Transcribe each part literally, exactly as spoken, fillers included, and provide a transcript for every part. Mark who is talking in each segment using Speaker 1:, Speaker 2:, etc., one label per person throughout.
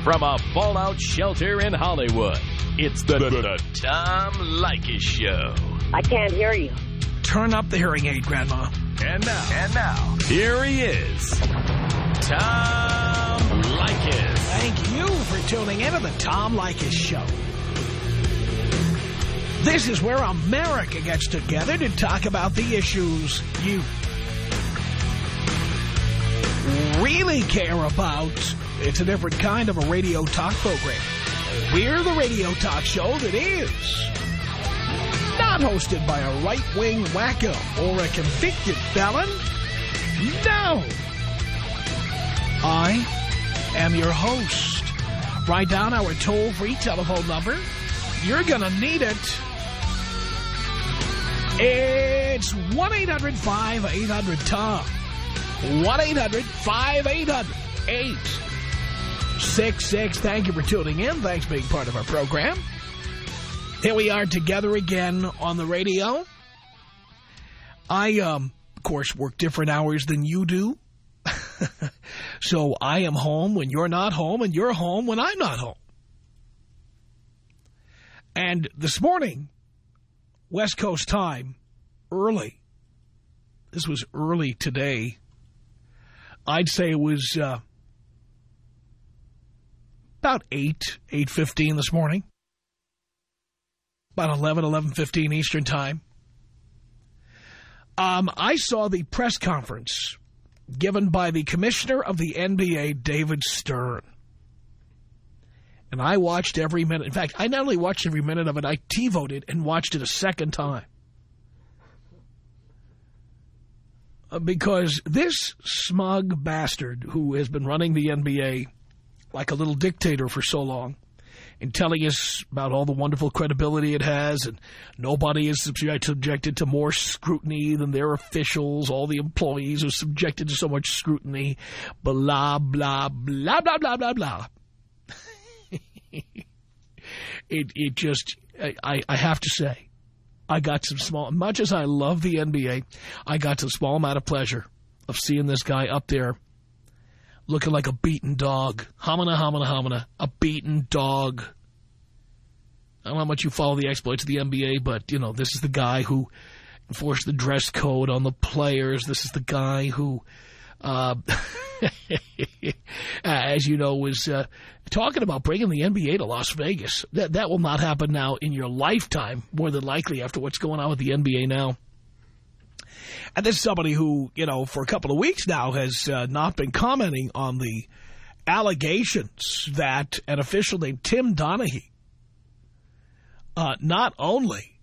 Speaker 1: From a fallout shelter in Hollywood, it's the, the, the Tom Leykis Show.
Speaker 2: I can't hear you.
Speaker 3: Turn up the hearing aid, Grandma.
Speaker 1: And now, and now, here he is, Tom Leykis.
Speaker 3: Thank you for tuning in to the Tom Leykis Show. This is where America gets together to talk about the issues you really care about. It's a different kind of a radio talk program. We're the radio talk show that is not hosted by a right-wing wacko or a convicted felon. No. I am your host. Write down our toll-free telephone number. You're going to need it. It's one eight hundred five eight hundred Tom. one eight hundred five eight hundred eight six six. Thank you for tuning in. Thanks for being part of our program. Here we are together again on the radio. I, um, of course, work different hours than you do. So I am home when you're not home, and you're home when I'm not home. And this morning, West Coast time, early. This was early today. I'd say it was uh, about eight, eight fifteen this morning. About eleven, eleven fifteen Eastern time. Um, I saw the press conference given by the commissioner of the N B A, David Stern. And I watched every minute. In fact, I not only watched every minute of it, I T-voted and watched it a second time. Uh, because this smug bastard who has been running the N B A like a little dictator for so long and telling us about all the wonderful credibility it has, and nobody is subject, subjected to more scrutiny than their officials, all the employees are subjected to so much scrutiny, blah, blah, blah, blah, blah, blah, blah. It it just, I, I have to say, I got some small, much as I love the N B A, I got some small amount of pleasure of seeing this guy up there looking like a beaten dog. Homina, homina, homina, a beaten dog. I don't know how much you follow the exploits of the N B A, but, you know, this is the guy who enforced the dress code on the players. This is the guy who, uh, as you know, was uh, talking about bringing the N B A to Las Vegas. That, that will not happen now in your lifetime, more than likely, after what's going on with the N B A now. And this is somebody who, you know, for a couple of weeks now has uh, not been commenting on the allegations that an official named Tim Donaghy uh, not only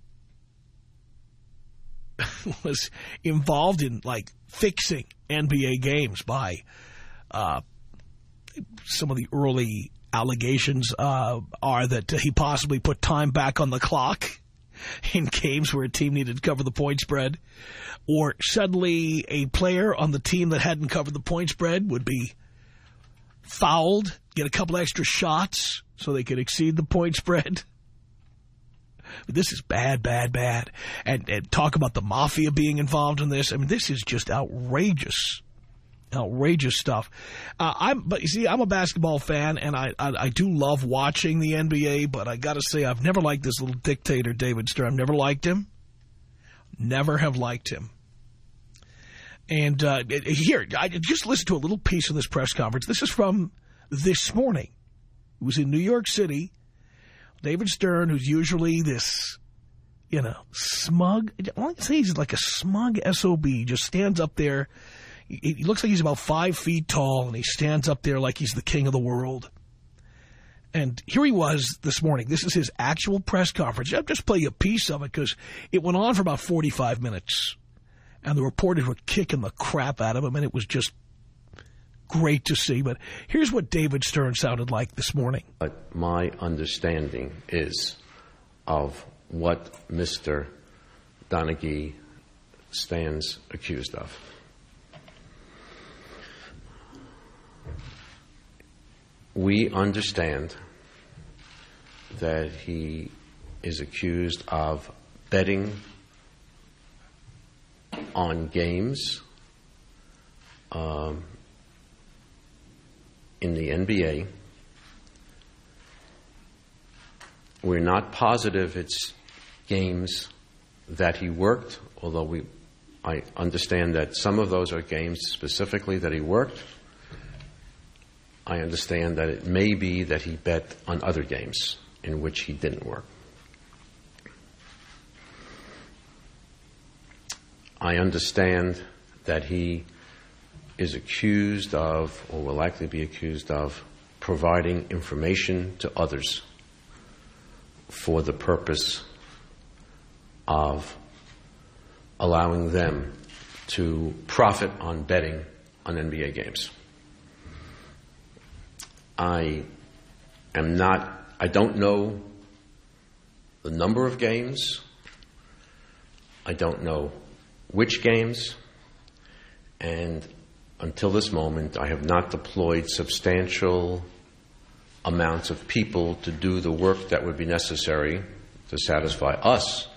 Speaker 3: was involved in, like, fixing N B A games by uh, some of the early allegations uh, are that he possibly put time back on the clock in games where a team needed to cover the point spread, or suddenly a player on the team that hadn't covered the point spread would be fouled, get a couple extra shots so they could exceed the point spread. This is bad, bad, bad. And, and talk about the mafia being involved in this. I mean, this is just outrageous. Outrageous stuff. Uh, I'm, but you see, I'm a basketball fan, and I, I I do love watching the N B A. But I got to say, I've never liked this little dictator, David Stern. I've never liked him. Never have liked him. And uh, here, I just listened to a little piece of this press conference. This is from this morning. It was in New York City. David Stern, who's usually this, you know, smug. I want to say he's like a smug S O B. Just stands up there. He looks like he's about five feet tall, and he stands up there like he's the king of the world. And here he was this morning. This is his actual press conference. I'll just play you a piece of it because it went on for about forty-five minutes. And the reporters were kicking the crap out of him, and it was just great to see. But here's what David Stern sounded like this morning.
Speaker 4: But my understanding is of what Mister Donaghy stands accused of. We understand that he is accused of betting on games um, in the N B A we're not positive it's games that he worked, although we, I understand that some of those are games specifically that he worked. I understand that it may be that he bet on other games in which he didn't work. I understand that he is accused of, or will likely be accused of, providing information to others for the purpose of allowing them to profit on betting on N B A games. I am not, I don't know the number of games. I don't know which games. And until this moment, I have not deployed substantial amounts of people to do the work that would be necessary to satisfy us,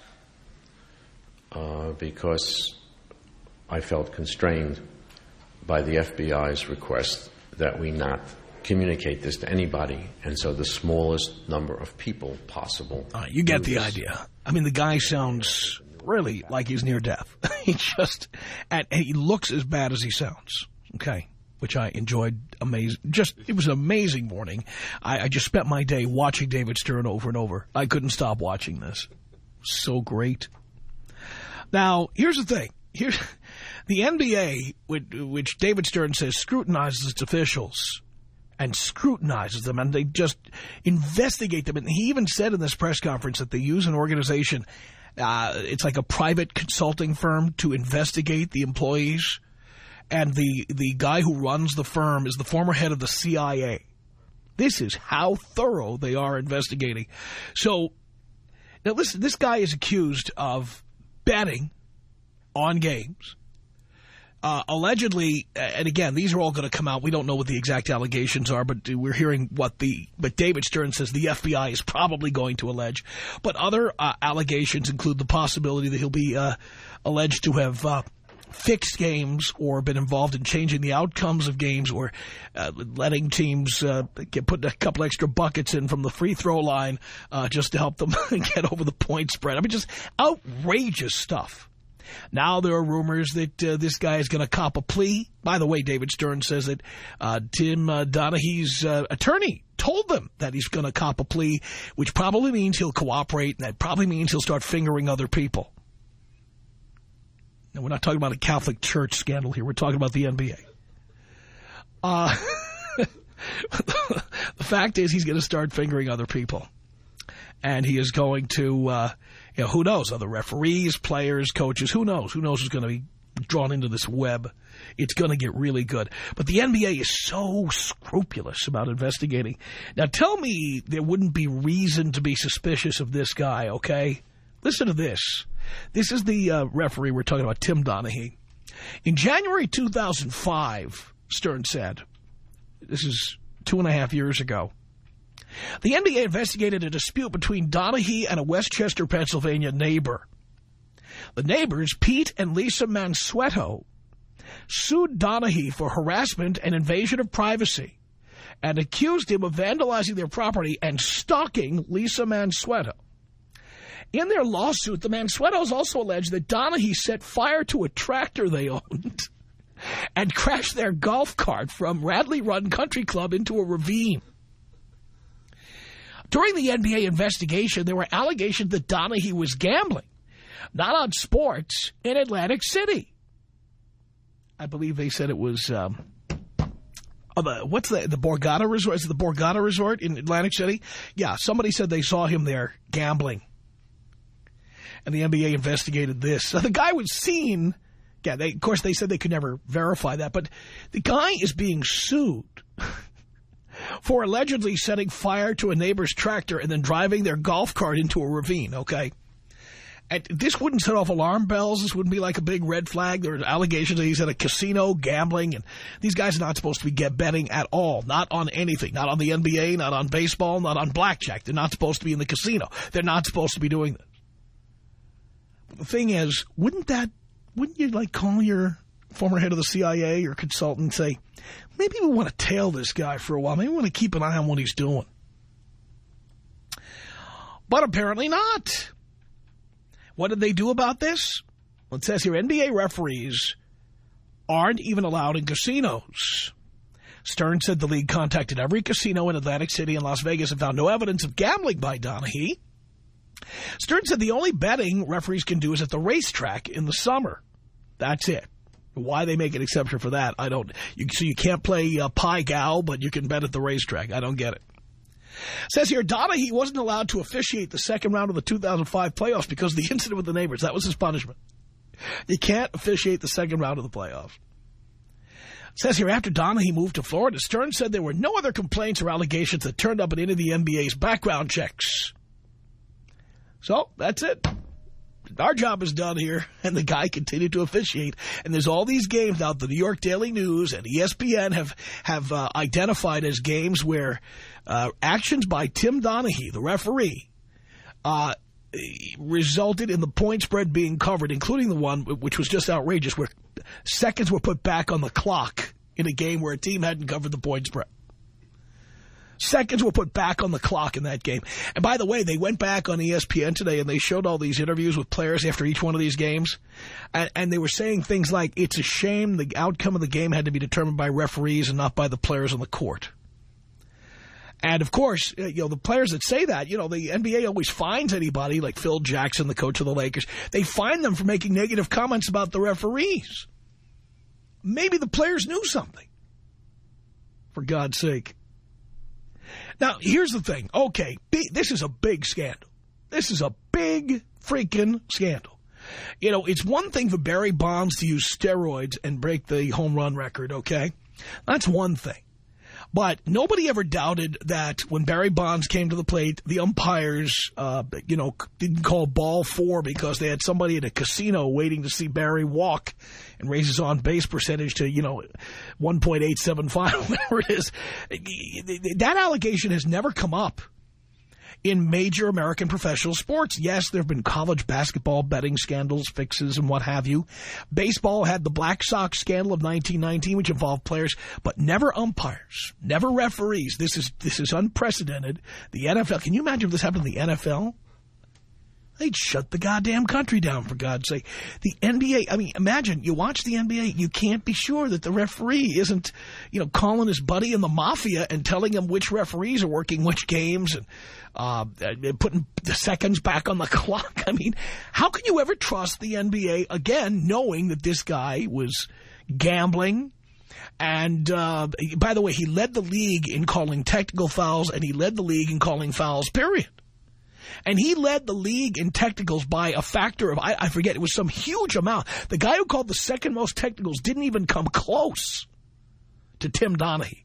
Speaker 4: uh, because I felt constrained by the F B I's request that we not communicate this to anybody, and so the smallest number of people possible.
Speaker 3: Uh, you get the idea. I mean, the guy sounds really like he's near death. he just, and, and he looks as bad as he sounds. Okay. Which I enjoyed. Amazing. Just, it was an amazing morning. I, I just spent my day watching David Stern over and over. I couldn't stop watching this. So great. Now, here's the thing. Here's the N B A, which, which David Stern says scrutinizes its officials and scrutinizes them, and they just investigate them. And he even said in this press conference that they use an organization, uh, it's like a private consulting firm, to investigate the employees. And the, the guy who runs the firm is the former head of the C I A. This is how thorough they are investigating. So, now listen, this guy is accused of betting on games. Uh, allegedly, and again, these are all going to come out. We don't know what the exact allegations are, but we're hearing what the, but David Stern says the F B I is probably going to allege. But other uh, allegations include the possibility that he'll be uh, alleged to have uh, fixed games or been involved in changing the outcomes of games, or uh, letting teams uh, get put a couple extra buckets in from the free throw line uh, just to help them get over the point spread. I mean, just outrageous stuff. Now there are rumors that uh, this guy is going to cop a plea. By the way, David Stern says that uh, Tim uh, Donaghy's uh, attorney told them that he's going to cop a plea, which probably means he'll cooperate, and that probably means he'll start fingering other people. We're not talking about a Catholic Church scandal here. We're talking about the N B A. Uh, the fact is he's going to start fingering other people. And he is going to, uh, you know, who knows, other referees, players, coaches, who knows? Who knows who's going to be drawn into this web? It's going to get really good. But the N B A is so scrupulous about investigating. Now, tell me there wouldn't be reason to be suspicious of this guy, okay? Listen to this. This is the uh, referee we're talking about, Tim Donaghy. In January two thousand five, Stern said, this is two and a half years ago, the N B A investigated a dispute between Donaghy and a Westchester, Pennsylvania neighbor. The neighbors, Pete and Lisa Mansueto, sued Donaghy for harassment and invasion of privacy and accused him of vandalizing their property and stalking Lisa Mansueto. In their lawsuit, the Mansuetos also alleged that Donaghy set fire to a tractor they owned and crashed their golf cart from Radley Run Country Club into a ravine. During the N B A investigation, there were allegations that Donaghy was gambling, not on sports, in Atlantic City. I believe they said it was, um, oh, the, what's the, the Borgata Resort? Is it the Borgata Resort in Atlantic City? Yeah, somebody said they saw him there gambling. And the N B A investigated this. So the guy was seen. Yeah, they, of course, they said they could never verify that. But the guy is being sued for allegedly setting fire to a neighbor's tractor and then driving their golf cart into a ravine, okay? And this wouldn't set off alarm bells. This wouldn't be like a big red flag. There are allegations that he's at a casino gambling. And these guys are not supposed to be get betting at all. Not on anything. Not on the N B A, not on baseball, not on blackjack. They're not supposed to be in the casino. They're not supposed to be doing this. The thing is, wouldn't that, wouldn't you like call your former head of the C I A or consultant and say, maybe we want to tail this guy for a while. Maybe we want to keep an eye on what he's doing. But apparently not. What did they do about this? Well, it says here, N B A referees aren't even allowed in casinos. Stern said the league contacted every casino in Atlantic City and Las Vegas and found no evidence of gambling by Donaghy. Stern said the only betting referees can do is at the racetrack in the summer. That's it. Why they make an exception for that, I don't. You, so you can't play uh, Pie Gal, but you can bet at the racetrack. I don't get it. Says here, Donaghy wasn't allowed to officiate the second round of the two thousand five playoffs because of the incident with the neighbors. That was his punishment. You can't officiate the second round of the playoffs. Says here, after Donaghy moved to Florida, Stern said there were no other complaints or allegations that turned up at any of the N B A's background checks. So, that's it. Our job is done here, and the guy continued to officiate. And there's all these games out, the New York Daily News and E S P N have, have uh, identified as games where uh, actions by Tim Donaghy, the referee, uh, resulted in the point spread being covered, including the one which was just outrageous, where seconds were put back on the clock in a game where a team hadn't covered the point spread. Seconds were put back on the clock in that game. And by the way, they went back on E S P N today and they showed all these interviews with players after each one of these games. And, and they were saying things like, it's a shame the outcome of the game had to be determined by referees and not by the players on the court. And, of course, you know, the players that say that, you know, the N B A always fines anybody, like Phil Jackson, the coach of the Lakers. They fine them for making negative comments about the referees. Maybe the players knew something. For God's sake. Now, here's the thing. Okay, this is a big scandal. This is a big freaking scandal. You know, it's one thing for Barry Bonds to use steroids and break the home run record, okay? That's one thing. But nobody ever doubted that when Barry Bonds came to the plate, the umpires, uh, you know, didn't call ball four because they had somebody at a casino waiting to see Barry walk and raise his on-base percentage to, you know, one point eight seven five, whatever it is. That allegation has never come up in major American professional sports. Yes, there have been college basketball betting scandals, fixes, and what have you. Baseball had the Black Sox scandal of nineteen nineteen, which involved players, but never umpires, never referees. This is this is unprecedented. The N F L, can you imagine if this happened in the N F L? They'd shut the goddamn country down, for God's sake. The N B A, I mean, imagine, you watch the N B A, you can't be sure that the referee isn't, you know, calling his buddy in the mafia and telling him which referees are working which games and uh, putting the seconds back on the clock. I mean, how can you ever trust the N B A, again, knowing that this guy was gambling? And, uh, by the way, he led the league in calling technical fouls, and he led the league in calling fouls, period. And he led the league in technicals by a factor of, I, I forget, it was some huge amount. The guy who called the second most technicals didn't even come close to Tim Donaghy.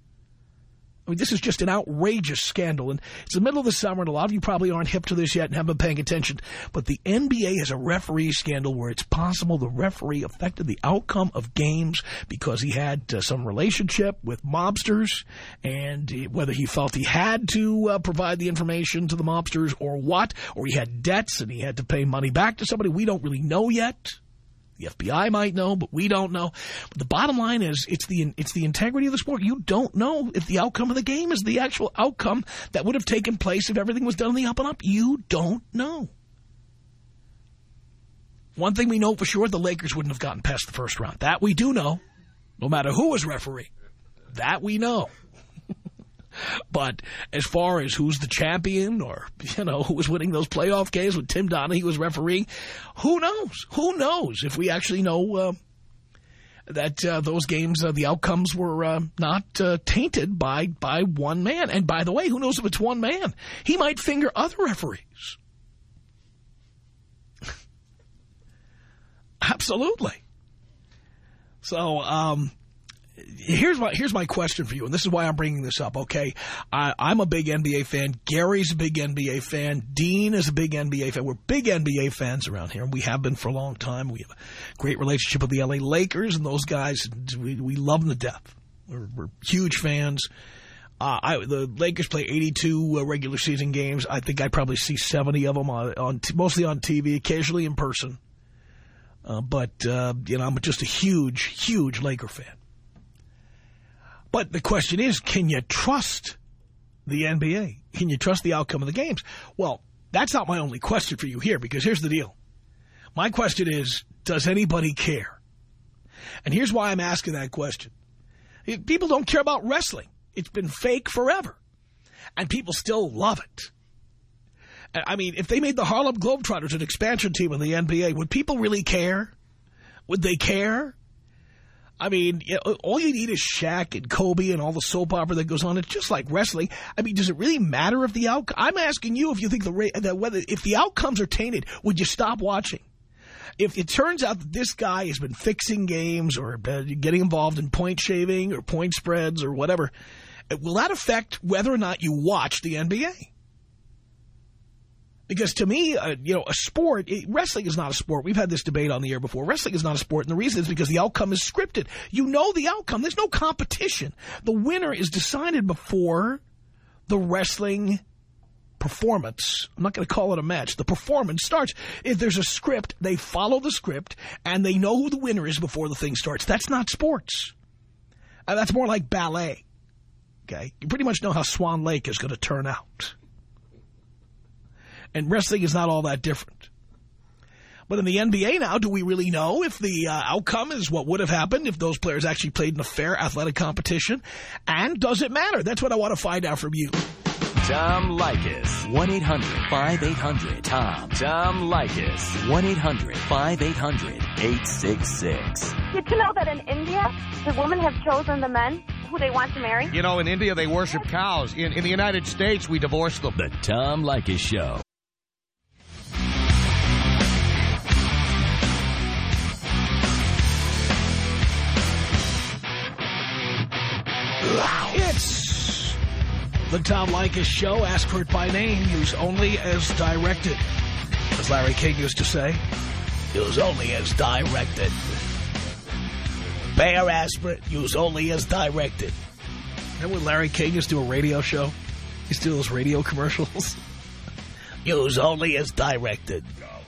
Speaker 3: I mean, this is just an outrageous scandal. And it's the middle of the summer, and a lot of you probably aren't hip to this yet and haven't been paying attention. But the N B A has a referee scandal where it's possible the referee affected the outcome of games because he had uh, some relationship with mobsters, and whether he felt he had to uh, provide the information to the mobsters or what, or he had debts and he had to pay money back to somebody. We don't really know yet. The F B I might know, but we don't know. But the bottom line is it's the it's the integrity of the sport. You don't know if the outcome of the game is the actual outcome that would have taken place if everything was done on the up and up. You don't know. One thing we know for sure, the Lakers wouldn't have gotten past the first round. That we do know, no matter who was referee. That we know. But as far as who's the champion or, you know, who was winning those playoff games when Tim Donaghy was refereeing, who knows? Who knows if we actually know uh, that uh, those games, uh, the outcomes were uh, not uh, tainted by, by one man. And by the way, who knows if it's one man? He might finger other referees. Absolutely. So, um... Here's my here's my question for you, and this is why I'm bringing this up, okay? I, I'm a big N B A fan. Gary's a big N B A fan. Dean is a big N B A fan. We're big N B A fans around here, and we have been for a long time. We have a great relationship with the L A Lakers, and those guys, we, we love them to death. We're, we're huge fans. Uh, I, the Lakers play eighty-two uh, regular season games. I think I probably see seventy of them, on, on mostly on T V, occasionally in person. Uh, but, uh, you know, I'm just a huge, huge Laker fan. But the question is, can you trust the N B A? Can you trust the outcome of the games? Well, That's not my only question for you here, because here's the deal. My question is, does anybody care? And here's why I'm asking that question. People don't care about wrestling. It's been fake forever. And people still love it. I mean, if they made the Harlem Globetrotters an expansion team in the N B A, would people really care? Would they care? I mean, you know, all you need is Shaq and Kobe and all the soap opera that goes on. It's just like wrestling. I mean, does it really matter if the outcome? I'm asking you if you think the that whether if the outcomes are tainted, would you stop watching? If it turns out that this guy has been fixing games or getting involved in point shaving or point spreads or whatever, will that affect whether or not you watch the N B A? Because to me, uh, you know, a sport, it, wrestling is not a sport. We've had this debate on the air before. Wrestling is not a sport, and the reason is because the outcome is scripted. You know the outcome. There's no competition. The winner is decided before the wrestling performance. I'm not going to call it a match. The performance starts. If there's a script, they follow the script, and they know who the winner is before the thing starts. That's not sports. Uh, that's more like ballet. Okay? You pretty much know how Swan Lake is going to turn out. And wrestling is not all that different. But in the N B A now, do we really know if the uh, outcome is what would have happened if those players actually played in a fair athletic competition? And does it matter? That's what I want to find out from you.
Speaker 1: Tom Leykis.
Speaker 2: one eight hundred five eight hundred T O M.
Speaker 1: Tom Leykis.
Speaker 2: one eight hundred five eight hundred eight six six.
Speaker 5: Did you know that in India, the women have chosen the men who they want to marry?
Speaker 6: You know, in India, they worship cows. In, in the United States, we divorce them.
Speaker 1: The Tom Leykis Show.
Speaker 3: It's the Tom Leykis Show. Ask for it by name. Use only as directed. As Larry King used to say, use only as directed. Bayer aspirin, use only as directed. Remember when Larry King used to do a radio show? He used to do those radio commercials. Use only as directed.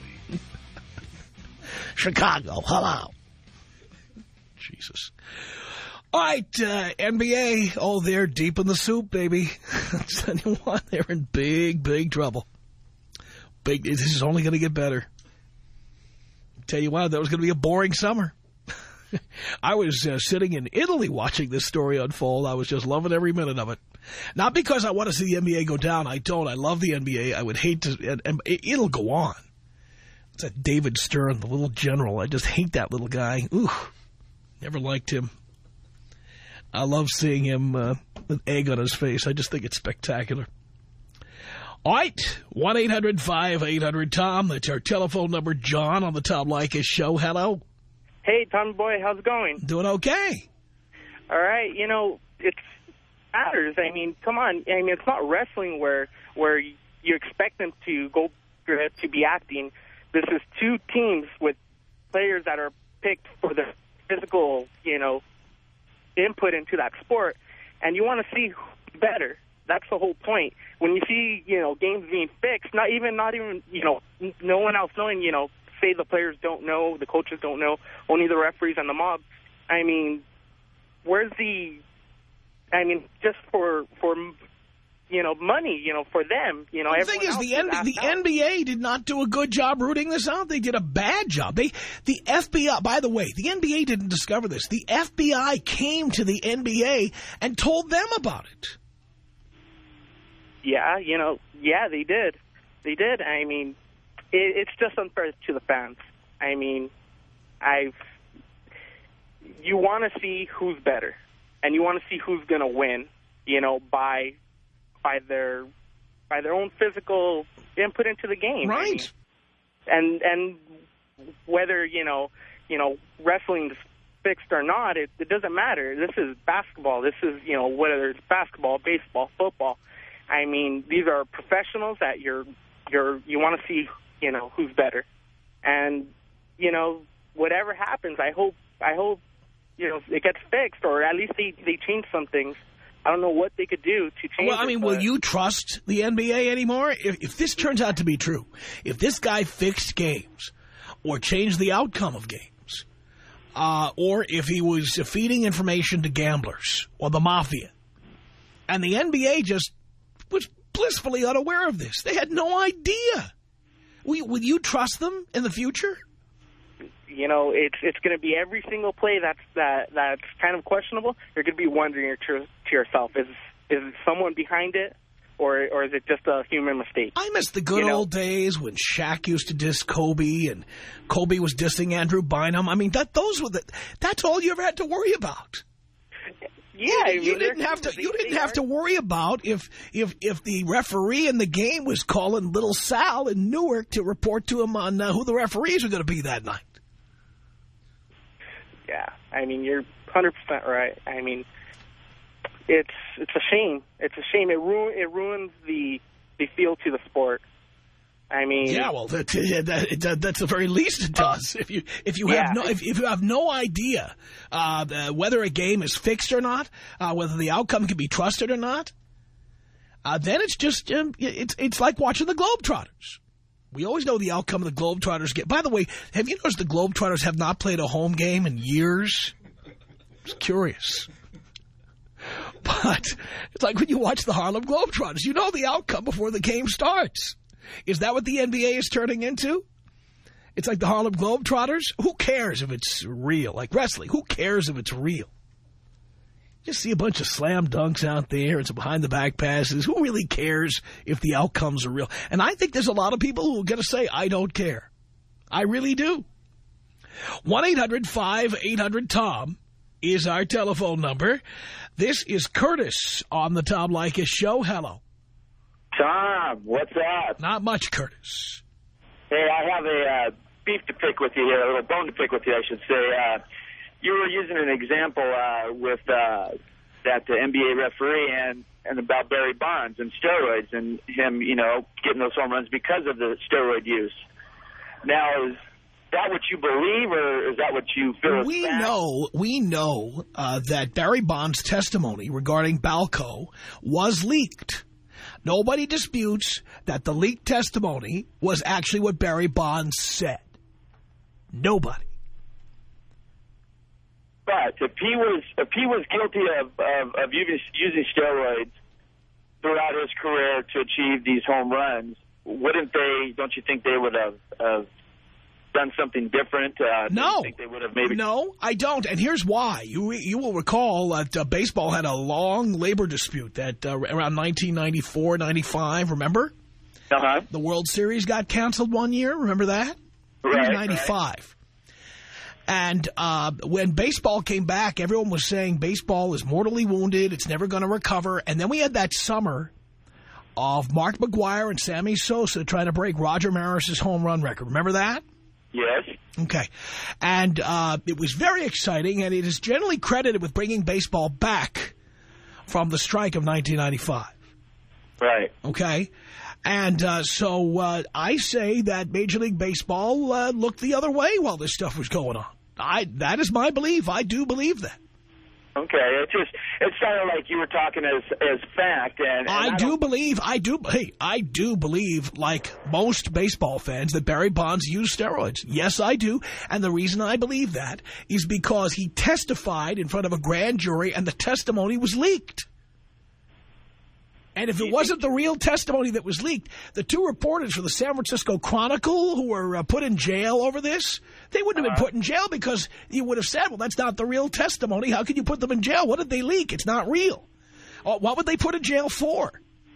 Speaker 3: Chicago, hello. Jesus. All right, uh, N B A, oh, they're deep in the soup, baby. I'm telling you what, they're in big, big trouble. Big. This is only going to get better. I'll tell you what, that was going to be a boring summer. I was uh, sitting in Italy watching this story unfold. I was just loving every minute of it. Not because I want to see the N B A go down. I don't. I love the N B A. I would hate to, and, and it'll go on. It's that David Stern, the little general. I just hate that little guy. Ooh, never liked him. I love seeing him uh, with egg on his face. I just think it's spectacular. All right, one eight hundred five eight hundred Tom. That's our telephone number. John on the Tom Leykis Show. Hello.
Speaker 7: Hey, Tommy boy, how's it going?
Speaker 3: Doing okay.
Speaker 7: All right, you know, it matters. I mean, come on. I mean, it's not wrestling where where you expect them to go to be acting. This is two teams with players that are picked for their physical, you know, input into that sport, and you want to see who's better. That's the whole point. When you see, you know, games being fixed, not even, not even, you know, no one else knowing, you know, say the players don't know, the coaches don't know, only the referees and the mob. I mean, where's the, I mean, just for, for, you know, money, you know, for them, you know.
Speaker 3: The thing is, the, N B A, the N B A did not do a good job rooting this out. They did a bad job. They, the F B I, by the way, the N B A didn't discover this. The F B I came to the N B A and told them about it.
Speaker 7: Yeah, you know, yeah, they did. They did. I mean, it, it's just unfair to the fans. I mean, I've, you want to see who's better, and you want to see who's going to win, you know, by... by their by their own physical input into the game.
Speaker 3: Right.
Speaker 7: I mean, and and whether, you know, you know, wrestling's fixed or not, it, it doesn't matter. This is basketball. This is, you know, whether it's basketball, baseball, football. I mean, these are professionals that you're you're you want to see, you know, who's better. And, you know, whatever happens, I hope I hope, you know, it gets fixed, or at least they, they change some things. I don't know what they could do to change
Speaker 3: Well, I mean,
Speaker 7: it,
Speaker 3: will you trust the N B A anymore? If, if this turns out to be true, if this guy fixed games or changed the outcome of games, uh, or if he was feeding information to gamblers or the mafia, and the N B A just was blissfully unaware of this. They had no idea. Will, will you trust them in the future?
Speaker 7: You know, it's it's going to be every single play that's that that's kind of questionable. You're going to be wondering to, to yourself, is is someone behind it, or or is it just a human mistake?
Speaker 3: I miss the good you know? old days when Shaq used to diss Kobe and Kobe was dissing Andrew Bynum. I mean, that those were the that's all you ever had to worry about.
Speaker 7: Yeah,
Speaker 3: you, you didn't have to. You didn't have to worry about if if if the referee in the game was calling Little Sal in Newark to report to him on uh, who the referees were going to be that night.
Speaker 7: Yeah, I mean, you're one hundred percent right. I mean, it's it's a shame. It's a shame. It ruin it ruins the the feel to the sport. I mean,
Speaker 3: yeah, well, that, that, that, that's the very least it does. If you if you
Speaker 7: yeah.
Speaker 3: have no if, if you have no idea uh, whether a game is fixed or not, uh, whether the outcome can be trusted or not, uh, then it's just um, it's it's like watching the Globetrotters. We always know the outcome of the Globetrotters get. By the way, have you noticed the Globetrotters have not played a home game in years? It's curious. But it's like when you watch the Harlem Globetrotters, you know the outcome before the game starts. Is that what the N B A is turning into? It's like the Harlem Globetrotters? Who cares if it's real? Like wrestling, who cares if it's real? You see a bunch of slam dunks out there and some behind-the-back passes. Who really cares if the outcomes are real? And I think there's a lot of people who are going to say, I don't care. I really do. one eight hundred five eight hundred Tom is our telephone number. This is Curtis on the Tom Leykis Show. Hello.
Speaker 8: Tom, what's up?
Speaker 3: Not much, Curtis.
Speaker 8: Hey, I have a uh, beef to pick with you here, a little bone to pick with you, I should say. Uh, you were using an example uh, with uh, that uh, N B A referee and, and about Barry Bonds and steroids and him, you know, getting those home runs because of the steroid use. Now, is that what you believe, or is that what you feel is
Speaker 3: we
Speaker 8: fact?
Speaker 3: know we know uh, that Barry Bonds' testimony regarding Balco was leaked. Nobody disputes that the leaked testimony was actually what Barry Bonds said. Nobody.
Speaker 8: But if he was if he was guilty of, of, of using, using steroids throughout his career to achieve these home runs, wouldn't they, don't you think they would have, have done something different? Uh,
Speaker 3: no.
Speaker 8: You think they would have maybe...
Speaker 3: No, I don't. And here's why. You you will recall that uh, baseball had a long labor dispute that uh, around nineteen ninety-four, ninety-five, remember?
Speaker 8: Uh-huh.
Speaker 3: The World Series got canceled one year, remember that?
Speaker 8: Right,
Speaker 3: it was ninety-five.
Speaker 8: Right.
Speaker 3: And uh, when baseball came back, everyone was saying baseball is mortally wounded, it's never going to recover. And then we had that summer of Mark McGwire and Sammy Sosa trying to break Roger Maris's home run record. Remember that?
Speaker 8: Yes.
Speaker 3: Okay. And uh, it was very exciting, and it is generally credited with bringing baseball back from the strike of nineteen ninety-five.
Speaker 8: Right.
Speaker 3: Okay. And uh, so uh, I say that Major League Baseball uh, looked the other way while this stuff was going on. I That is my belief. I do believe that.
Speaker 8: Okay, it just it sounded like you were talking as as fact, and, and
Speaker 3: I,
Speaker 8: I
Speaker 3: do believe I do. Hey, I do believe, like most baseball fans, that Barry Bonds used steroids. Yes, I do, and the reason I believe that is because he testified in front of a grand jury, and the testimony was leaked. And if it wasn't the real testimony that was leaked, the two reporters for the San Francisco Chronicle who were uh, put in jail over this, they wouldn't have been put in jail because you would have said, well, that's not the real testimony. How can you put them in jail? What did they leak? It's not real. Uh, what would they put in jail for?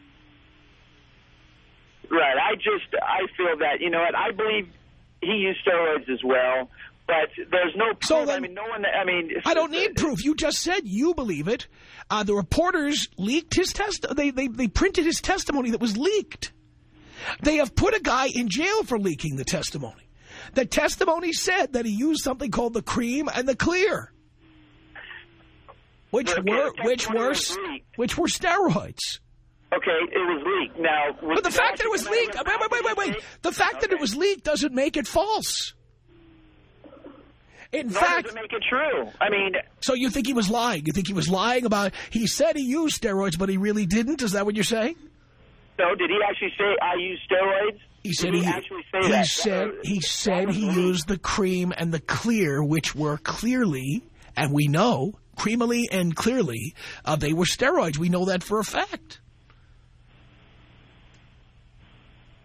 Speaker 8: Right. I just, I feel that, you know what, I believe he used steroids as well. But there's no proof.
Speaker 3: So then,
Speaker 8: I mean, no one, I mean...
Speaker 3: I don't need proof. You just said you believe it. Uh, the reporters leaked his test. They, they, they printed his testimony that was leaked. They have put a guy in jail for leaking the testimony. The testimony said that he used something called the cream and the clear, which
Speaker 8: okay,
Speaker 3: were which were
Speaker 8: leaked.
Speaker 3: which were steroids.
Speaker 8: Okay, it was leaked. Now,
Speaker 3: but the fact that it was leaked, wait, wait, wait, wait, wait. The fact okay. that it was leaked doesn't make it false. In
Speaker 8: no,
Speaker 3: fact,
Speaker 8: doesn't make it true. I mean,
Speaker 3: so you think he was lying? You think he was lying about? He said he used steroids, but he really didn't. Is that what you're saying?
Speaker 8: No. Did he actually say I used steroids?
Speaker 3: He said
Speaker 8: did
Speaker 3: he,
Speaker 8: he actually say
Speaker 3: he
Speaker 8: that.
Speaker 3: said
Speaker 8: that
Speaker 3: he said he used the cream and the clear, which were clearly, and we know creamily and clearly, uh, they were steroids. We know that for a fact.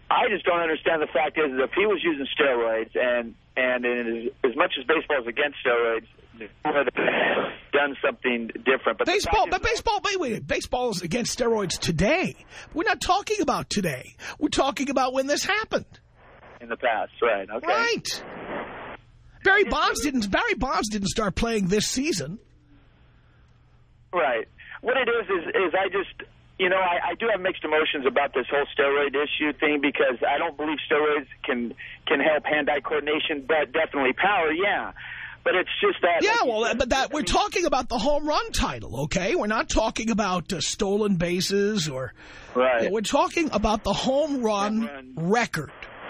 Speaker 8: I just don't understand the fact is that if he was using steroids and and in as, as much as baseball is against steroids, they would have done something different. But
Speaker 3: baseball, but baseball, wait, wait, baseball is against steroids today. We're not talking about today. We're talking about when this happened.
Speaker 8: In the past, right? Okay.
Speaker 3: Right. Barry Bonds didn't. Barry Bonds didn't start playing this season.
Speaker 8: Right. What it is is is I just. You know, I, I do have mixed emotions about this whole steroid issue thing because I don't believe steroids can can help hand-eye coordination, but definitely power, yeah. But it's just that...
Speaker 3: Yeah,
Speaker 8: like,
Speaker 3: well, but that we're talking about the home run title, okay? We're not talking about uh, stolen bases or...
Speaker 8: Right.
Speaker 3: You know, we're talking about the home run, home run. record.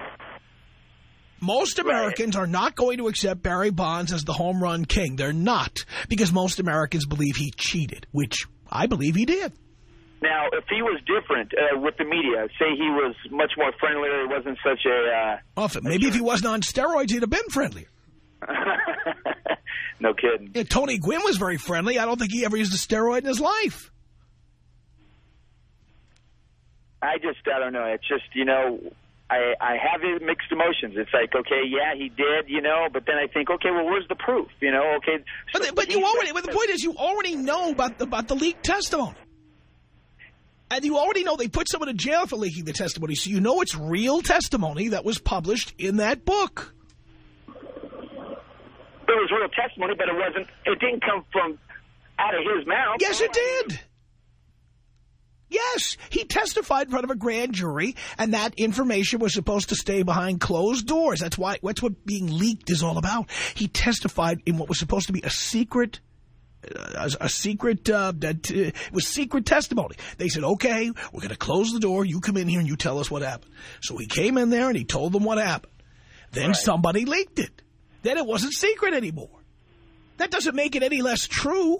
Speaker 3: Most Americans right. are not going to accept Barry Bonds as the home run king. They're not, because most Americans believe he cheated, which I believe he did.
Speaker 8: Now, if he was different uh, with the media, say he was much more friendlier, he wasn't such a... Uh,
Speaker 3: well, if, maybe if he wasn't on steroids, he'd have been friendlier.
Speaker 8: No kidding.
Speaker 3: Yeah, Tony Gwynn was very friendly. I don't think he ever used a steroid in his life.
Speaker 8: I just, I don't know. It's just, you know, I, I have mixed emotions. It's like, okay, yeah, he did, you know, but then I think, okay, well, where's the proof? You know, okay. So
Speaker 3: but but you already, but the point is you already know about the, about the leaked testimony. And you already know they put someone in jail for leaking the testimony, so you know it's real testimony that was published in that book.
Speaker 8: It was real testimony, but it wasn't, it didn't come from out of his mouth.
Speaker 3: Yes, it did. Yes, he testified in front of a grand jury, and that information was supposed to stay behind closed doors. That's why, that's what being leaked is all about. He testified in what was supposed to be a secret A, a secret, uh, that uh, it was secret testimony. They said, okay, we're going to close the door. You come in here and you tell us what happened. So he came in there and he told them what happened. Then right. somebody leaked it. Then it wasn't secret anymore. That doesn't make it any less true.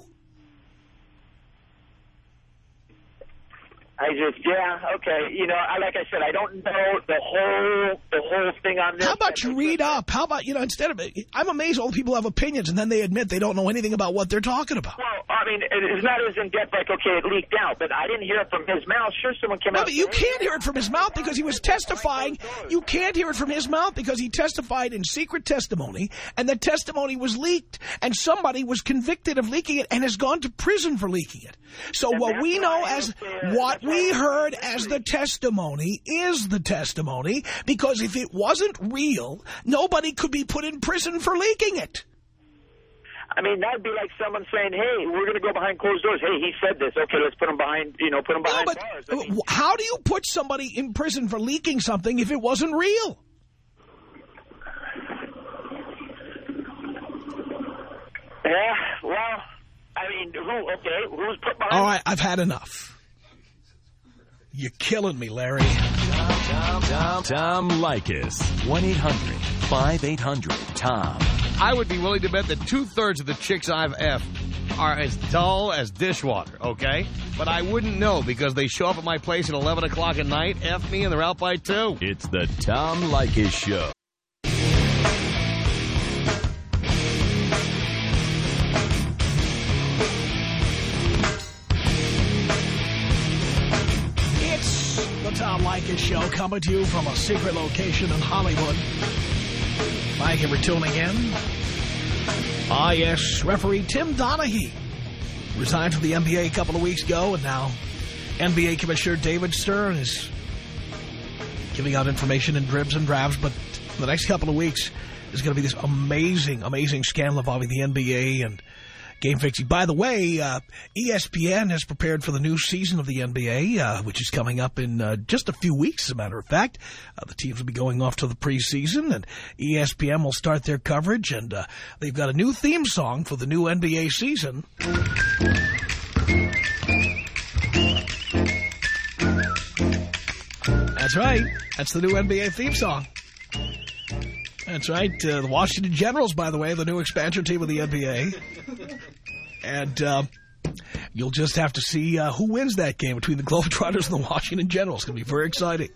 Speaker 8: I just, yeah, okay. You know, I, like I said, I don't know the whole the whole thing on this.
Speaker 3: How about you read up? How about, you know, instead of, I'm amazed all the people have opinions and then they admit they don't know anything about what they're talking about.
Speaker 8: Well, I mean, it's not as in-depth like, okay, it leaked out, but I didn't hear it from his mouth. Sure, someone came
Speaker 3: no,
Speaker 8: out.
Speaker 3: But you can't hear it from his mouth because he was testifying. You can't hear it from his mouth because he testified in secret testimony, and the testimony was leaked, and somebody was convicted of leaking it and has gone to prison for leaking it. So and what we know as what we heard as the testimony is the testimony, because if it wasn't real, nobody could be put in prison for leaking it.
Speaker 8: I mean, that'd be like someone saying, hey, we're going to go behind closed doors. Hey, he said this. Okay, let's put him behind, you know, put him behind
Speaker 3: no, but
Speaker 8: bars. I mean,
Speaker 3: how do you put somebody in prison for leaking something if it wasn't real?
Speaker 8: Yeah, well, I mean, who, okay, who's put behind?
Speaker 3: All right, I've had enough. You're killing me, Larry.
Speaker 1: Tom, Tom, Tom, Tom Leykis.
Speaker 2: one eight hundred five eight hundred Tom.
Speaker 6: I would be willing to bet that two-thirds of the chicks I've effed are as dull as dishwater, okay? But I wouldn't know because they show up at my place at eleven o'clock at night, F me, and they're out by two.
Speaker 1: It's the Tom Leykis Show.
Speaker 3: Tom Leykis Show coming to you from a secret location in Hollywood. Thank you for tuning in. Ah, yes, referee Tim Donaghy resigned from the N B A a couple of weeks ago, and now N B A Commissioner David Stern is giving out information in dribs and drabs, but the next couple of weeks is going to be this amazing, amazing scandal involving the N B A and game fixing. By the way, uh, E S P N has prepared for the new season of the N B A, uh, which is coming up in uh, just a few weeks, as a matter of fact. Uh, the teams will be going off to the preseason, and E S P N will start their coverage, and uh, they've got a new theme song for the new N B A season. That's right. That's the new N B A theme song. That's right. Uh, the Washington Generals, by the way, the new expansion team of the N B A. And uh, you'll just have to see uh, who wins that game between the Globetrotters and the Washington Generals. It's going to be very exciting.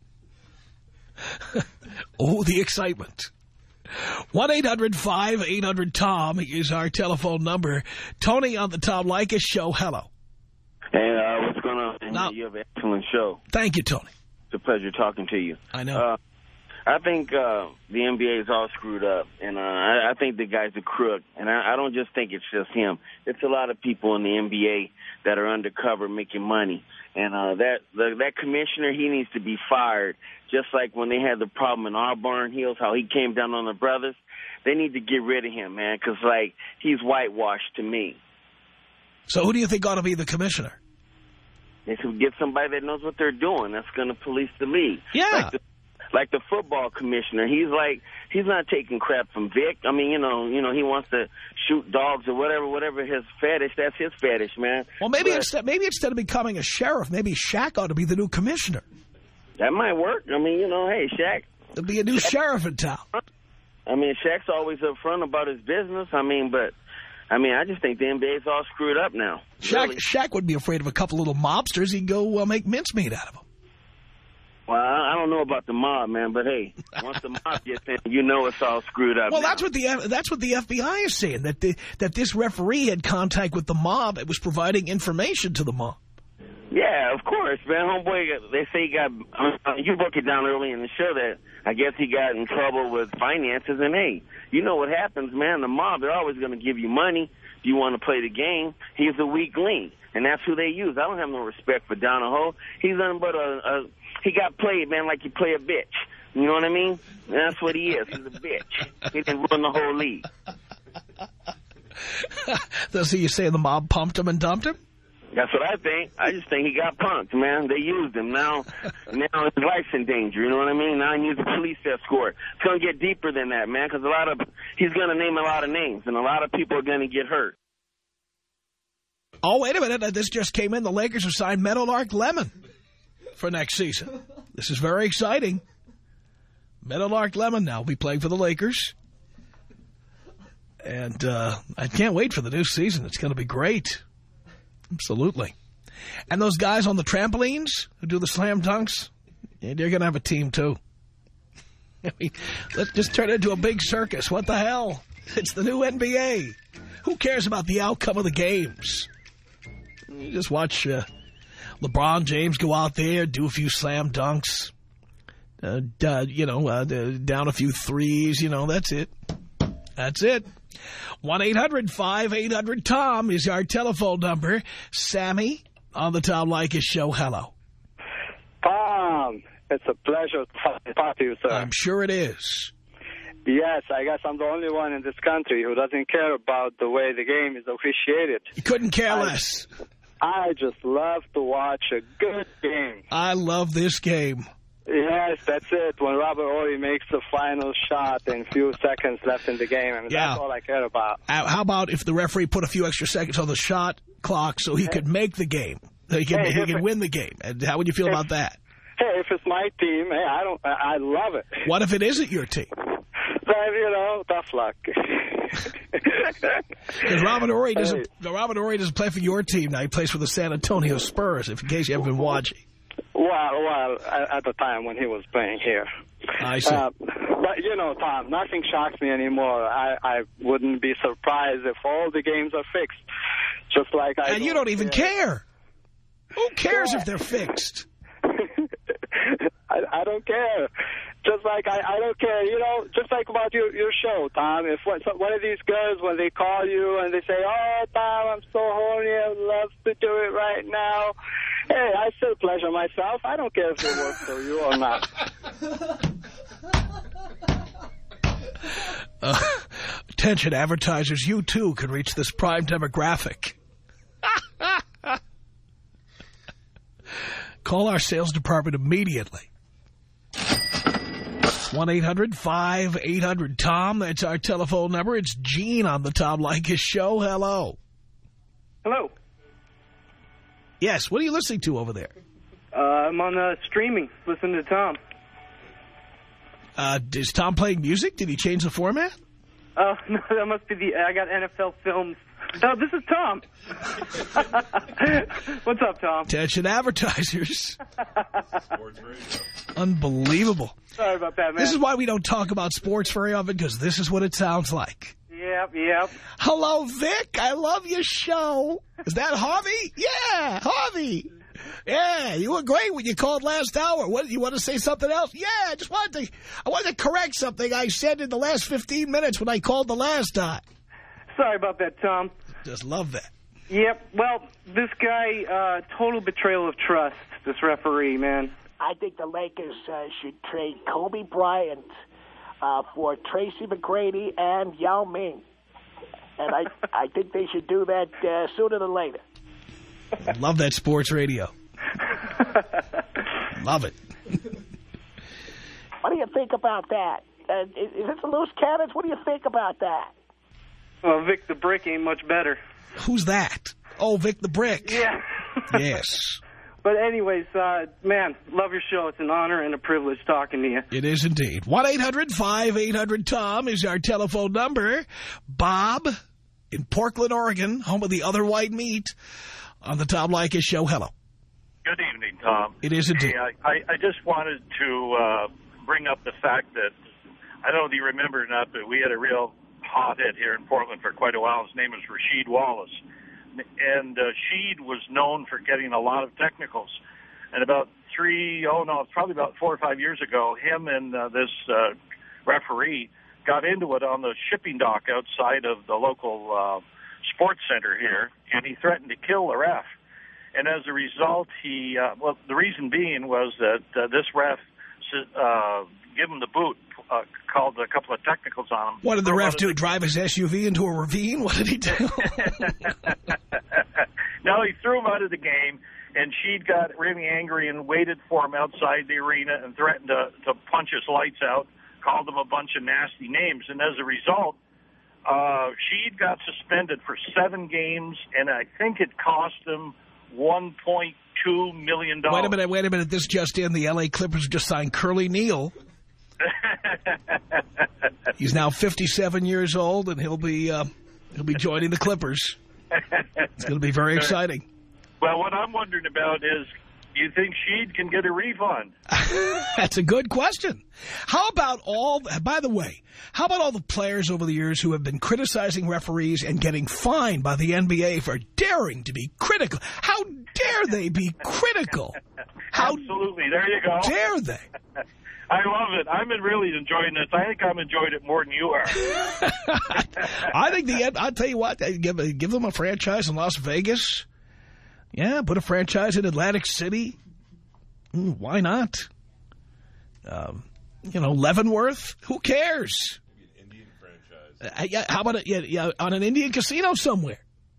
Speaker 3: Oh, the excitement. one eight hundred five eight hundred Tom is our telephone number. Tony on the Tom Leykis Show. Hello.
Speaker 9: Hey, uh, what's going on?
Speaker 3: Now,
Speaker 9: you have an excellent show.
Speaker 3: Thank you, Tony.
Speaker 9: a pleasure talking to you.
Speaker 3: I know.
Speaker 9: Uh, I think uh, the N B A is all screwed up, and uh, I, I think the guy's a crook. And I, I don't just think it's just him. It's a lot of people in the N B A that are undercover making money. And uh, that the, that commissioner, he needs to be fired, just like when they had the problem in Auburn Hills, how he came down on the brothers. They need to get rid of him, man, because, like, he's whitewashed to me.
Speaker 3: So who do you think ought to be the commissioner?
Speaker 9: They should get somebody that knows what they're doing, that's going to police the league.
Speaker 3: Yeah.
Speaker 9: Like the, like the football commissioner. He's like, he's not taking crap from Vic. I mean, you know, you know, he wants to shoot dogs or whatever, whatever his fetish, that's his fetish, man.
Speaker 3: Well, maybe
Speaker 9: but,
Speaker 3: instead, maybe instead of becoming a sheriff, maybe Shaq ought to be the new commissioner.
Speaker 9: That might work. I mean, you know, hey, Shaq.
Speaker 3: There'll be a new
Speaker 9: Shaq,
Speaker 3: sheriff in town.
Speaker 9: I mean, Shaq's always up front about his business. I mean, but, I mean, I just think the N B A's all screwed up now.
Speaker 3: Shaq,
Speaker 9: Really.
Speaker 3: Shaq would be afraid of a couple little mobsters. He'd go uh, make mincemeat out of them.
Speaker 9: Well, I don't know about the mob, man, but hey, once the mob gets in, you know it's all screwed up.
Speaker 3: Well,
Speaker 9: now.
Speaker 3: that's what the that's what the F B I is saying, that the, that this referee had contact with the mob. It was providing information to the mob.
Speaker 9: Yeah, of course, man. Homeboy, they say he got, uh, you broke it down early in the show that I guess he got in trouble with finances. And, hey, you know what happens, man. The mob, they're always going to give you money if you want to play the game. He's a weak link, and that's who they use. I don't have no respect for Donahoe. He's nothing but a, a, he got played, man, like you play a bitch. You know what I mean? And that's what he is. He's a bitch. He can ruin the whole league.
Speaker 3: So you say the mob pumped him and dumped him?
Speaker 9: That's what I think. I just think he got punked, man. They used him. Now now his life's in danger, you know what I mean? Now he needs a police escort. It's going to get deeper than that, man, because a lot of, he's going to name a lot of names, and a lot of people are going to get hurt.
Speaker 3: Oh, wait a minute. This just came in. The Lakers have signed Meadowlark Lemon for next season. This is very exciting. Meadowlark Lemon now will be playing for the Lakers. And uh, I can't wait for the new season. It's going to be great. Absolutely. And those guys on the trampolines who do the slam dunks, they're going to have a team, too. I mean, let's just turn it into a big circus. What the hell? It's the new N B A. Who cares about the outcome of the games? You just watch uh, LeBron James go out there, do a few slam dunks, uh, uh, you know, uh, down a few threes. You know, that's it. That's it. one eight hundred five eight hundred Tom is our telephone number. Sammy on the Tom Leykis show. Hello.
Speaker 10: Tom, it's a pleasure to talk to you, sir.
Speaker 3: I'm sure it is.
Speaker 10: Yes, I guess I'm the only one in this country who doesn't care about the way the game is officiated.
Speaker 3: You couldn't care
Speaker 10: I,
Speaker 3: less.
Speaker 10: I just love to watch a good game.
Speaker 3: I love this game.
Speaker 10: Yes, that's it. When Robert Horry makes the final shot and a few seconds left in the game, I mean,
Speaker 3: yeah.
Speaker 10: that's all I care about.
Speaker 3: Uh, how about if the referee put a few extra seconds on the shot clock so he hey. could make the game, so he could, hey, he could win the game? And how would you feel
Speaker 10: if,
Speaker 3: about that?
Speaker 10: Hey, if it's my team, hey, I don't. I love it.
Speaker 3: What if it isn't your team?
Speaker 10: Then, you know, tough luck.
Speaker 3: Because Robert Horry doesn't. Hey. Robert Horry doesn't play for your team now. He plays for the San Antonio Spurs. If in case you haven't been watching.
Speaker 10: Well, well, at the time when he was playing here.
Speaker 3: I see. Uh,
Speaker 10: but, you know, Tom, nothing shocks me anymore. I, I wouldn't be surprised if all the games are fixed. Just like I...
Speaker 3: And
Speaker 10: don't
Speaker 3: you don't even care. care. Who cares yeah. if they're fixed?
Speaker 10: I, I don't care. Just like I, I don't care, you know, just like about your, your show, Tom. If one, so one of these girls, when they call you and they say, oh, Tom, I'm so horny, I would love to do it right now. Hey, I still pleasure myself. I don't care if it works for you or not.
Speaker 3: Uh, attention, advertisers, you too can reach this prime demographic. Call our sales department immediately. one eight hundred five eight hundred Tom. That's our telephone number. It's Gene on the Tom Leykis show. Hello.
Speaker 11: Hello.
Speaker 3: Yes, what are you listening to over there?
Speaker 11: Uh, I'm on uh, streaming, listening to Tom.
Speaker 3: Uh, is Tom playing music? Did he change the format?
Speaker 11: Oh, no, that must be the... I got N F L Films. Oh, this is Tom. What's up, Tom?
Speaker 3: Attention advertisers. Sports radio. Unbelievable.
Speaker 11: Sorry about that, man.
Speaker 3: This is why we don't talk about sports very often, because this is what it sounds like.
Speaker 11: Yep, yep.
Speaker 3: Hello, Vic. I love your show. Is that Harvey? Yeah, Harvey. Yeah, you were great when you called last hour. What, you want to say something else? Yeah, I just wanted to, I wanted to correct something I said in the last fifteen minutes when I called the last time.
Speaker 11: Sorry about that, Tom.
Speaker 3: Just love that.
Speaker 11: Yep, well, this guy, uh, total betrayal of trust, this referee, man.
Speaker 12: I think the Lakers uh, should trade Kobe Bryant uh, for Tracy McGrady and Yao Ming. And I, I think they should do that uh, sooner than later.
Speaker 3: Love that sports radio. Love it.
Speaker 12: What do you think about that? Uh, is, is it the loose cannons? What do you think about that?
Speaker 11: Well, Vic the Brick ain't much better.
Speaker 3: Who's that? Oh, Vic the Brick.
Speaker 11: Yeah.
Speaker 3: Yes.
Speaker 11: But anyways, uh, man, love your show. It's an honor and a privilege talking to you.
Speaker 3: It is indeed. one eight hundred five eight hundred Tom is our telephone number. Bob in Portland, Oregon, home of the other white meat, on the Tom Leykis Show. Hello.
Speaker 13: Good evening, Tom.
Speaker 3: It is indeed.
Speaker 13: Hey, I, I, I just wanted to uh, bring up the fact that, I don't know if you remember or not, but we had a real hothead here in Portland for quite a while. His name was Rasheed Wallace. And uh, Sheed was known for getting a lot of technicals. And about three, oh no, it's probably about four or five years ago, him and uh, this uh, referee got into it on the shipping dock outside of the local uh, sports center here, and he threatened to kill the ref. And as a result, he, uh, well, the reason being was that uh, this ref uh, gave him the boot, uh, called a couple of technicals on him.
Speaker 3: What did the ref do, drive his S U V into a ravine? What did he do?
Speaker 13: No, he threw him out of the game, and Sheed got really angry and waited for him outside the arena and threatened to, to punch his lights out, called him a bunch of nasty names. And as a result, uh, Sheed got suspended for seven games, and I think it cost him one point two million dollars.
Speaker 3: Wait a minute, wait a minute. This just in, the L A Clippers just signed Curly Neal. He's now fifty-seven years old, and he'll be uh, he'll be joining the Clippers. It's going to be very exciting.
Speaker 13: Well, what I'm wondering about is, do you think Sheed can get a refund?
Speaker 3: That's a good question. How about all, by the way, how about all the players over the years who have been criticizing referees and getting fined by the N B A for daring to be critical? How dare they be critical? How
Speaker 13: Absolutely. There you go.
Speaker 3: dare they?
Speaker 13: I love it. I'm really enjoying this. I think I'm enjoying it more than you are.
Speaker 3: I think the I'll tell you what, give, give them a franchise in Las Vegas. Yeah, put a franchise in Atlantic City. Mm, why not? Um, you know, Leavenworth. Who cares?
Speaker 14: Maybe an Indian franchise.
Speaker 3: Uh, yeah, how about a, yeah, yeah, on an Indian casino somewhere?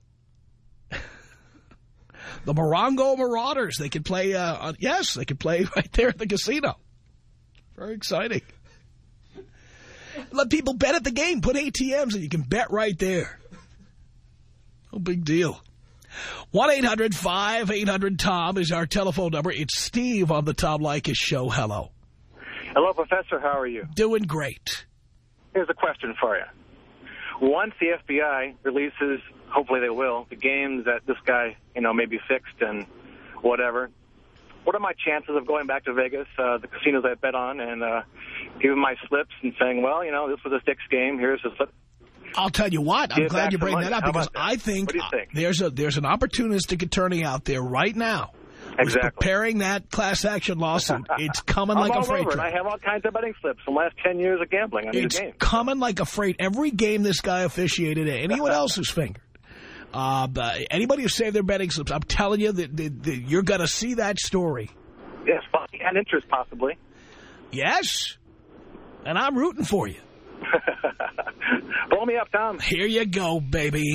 Speaker 3: The Morongo Marauders. They could play. Uh, on, yes, they could play right there at the casino. Very exciting. Let people bet at the game. Put A T Ms and you can bet right there. No big deal. one eight hundred five eight hundred Tom is our telephone number. It's Steve on the Tom Leykis Show. Hello.
Speaker 15: Hello, Professor. How are you?
Speaker 3: Doing great.
Speaker 15: Here's a question for you. Once the F B I releases, hopefully they will, the games that this guy, you know, maybe fixed and whatever, what are my chances of going back to Vegas, uh, the casinos I bet on, and uh, giving my slips and saying, well, you know, this was a sixth game, here's a slip?
Speaker 3: I'll tell you what, I'm
Speaker 15: Give
Speaker 3: glad
Speaker 15: back
Speaker 3: you
Speaker 15: the
Speaker 3: bring
Speaker 15: money.
Speaker 3: that up,
Speaker 15: How
Speaker 3: because
Speaker 15: about that?
Speaker 3: I think,
Speaker 15: What do you think?
Speaker 3: uh, there's a there's an opportunistic attorney out there right now who's
Speaker 15: Exactly.
Speaker 3: preparing that class action lawsuit. It's coming
Speaker 15: I'm
Speaker 3: like
Speaker 15: all
Speaker 3: a freight
Speaker 15: over it.
Speaker 3: train.
Speaker 15: I have all kinds of betting slips from the last ten years of gambling on these
Speaker 3: It's
Speaker 15: games.
Speaker 3: coming like a freight. Every game this guy officiated, anyone else who's fingered. Uh, but anybody who saved their betting slips, I'm telling you that, that, that you're going to see that story.
Speaker 15: Yes, and interest possibly.
Speaker 3: Yes, and I'm rooting for you.
Speaker 15: Blow me up, Tom.
Speaker 3: Here you go, baby.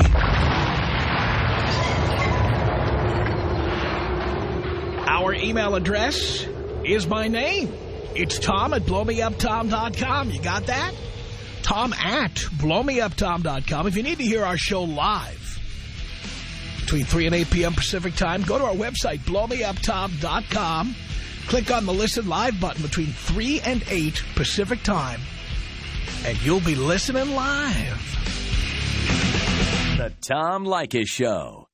Speaker 3: Our email address is my name. It's Tom at blow me up tom dot com. You got that? Tom at blow me up tom dot com. If you need to hear our show live between three and eight p m Pacific time, go to our website, blow me up tom dot com. Click on the Listen Live button between three and eight Pacific time, and you'll be listening live.
Speaker 2: The Tom Leykis Show.